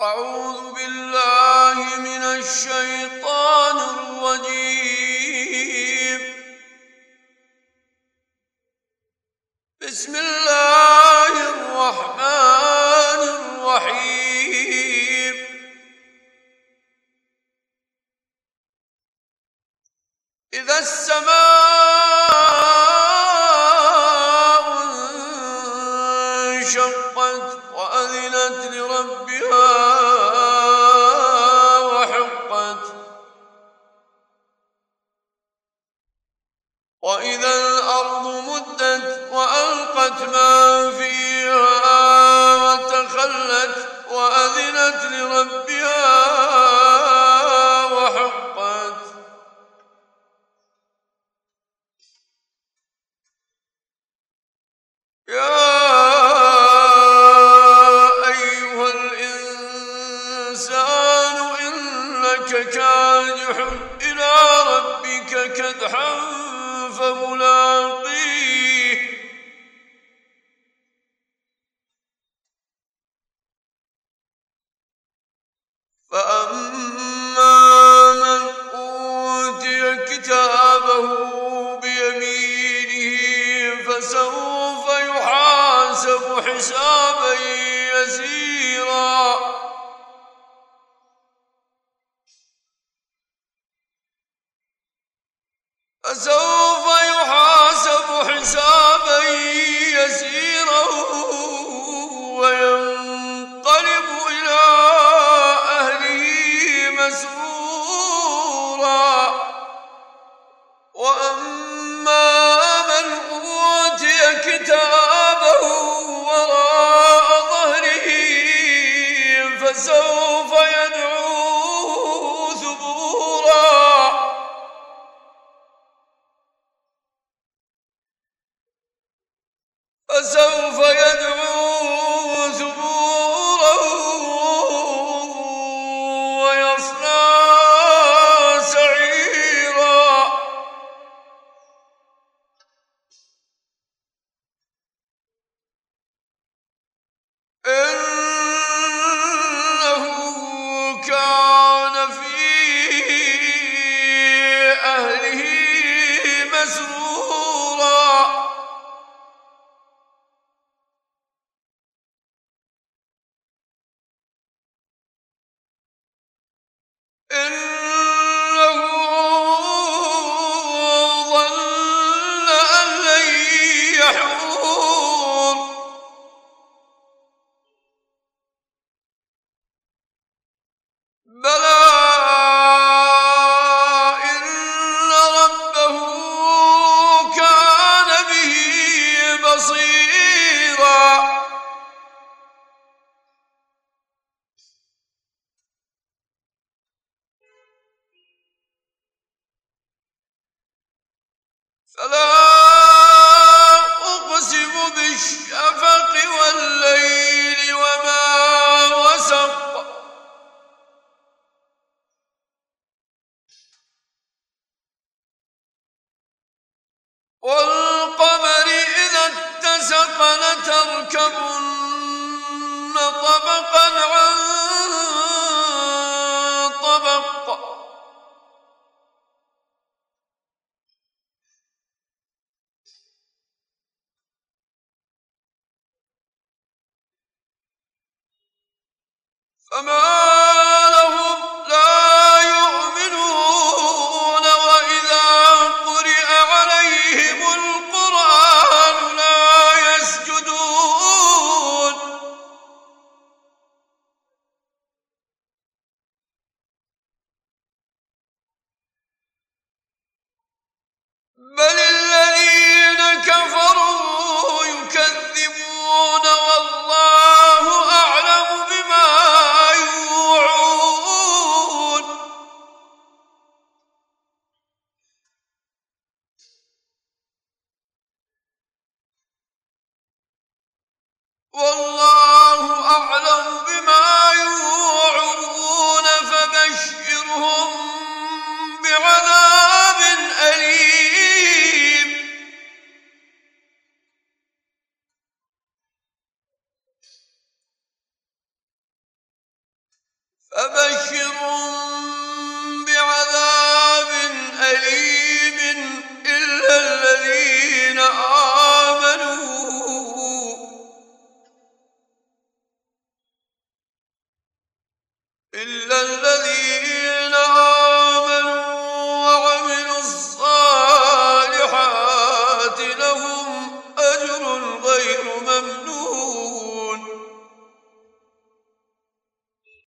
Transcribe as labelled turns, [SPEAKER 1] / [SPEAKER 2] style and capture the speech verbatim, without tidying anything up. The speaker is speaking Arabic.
[SPEAKER 1] أعوذ بالله من الشيطان الرجيم. بسم الله الرحمن الرحيم. إذا السماء انشقت وأذنت لربها وحقت، وإذا الأرض مدت وألقت ما فيها وتخلت وأذنت لربها وحقت. يا أيها الإنسان إنك كادح إلى ربك كدحا فملاقيه. فأما من أوتي كتابه بيمينه فسوف يحاسب حسابا يسيرا فسوف يحاسب حسابا يسيرا وينقلب إلى أهله مسرورا. وأما من أوتي كتابه وراء ظهره فسوف يدعو ثبورا فسوف يدعو ثبورا ويصلى سعيرا. إنه كان في أهله مسرورا. إنه ظن أن لن يحور. بلى إن ربه كان به بصيرا. فلا أقسم بالشفق والليل وما وسق. والقمر إذا اتسق لتركبن طبقا عن طبق. فما لهم لا يؤمنون وإذا قرئ عليهم القرآن لا يسجدون. بل الذين كفروا يكذبون والله أعلم بما يوعون. إلا الذين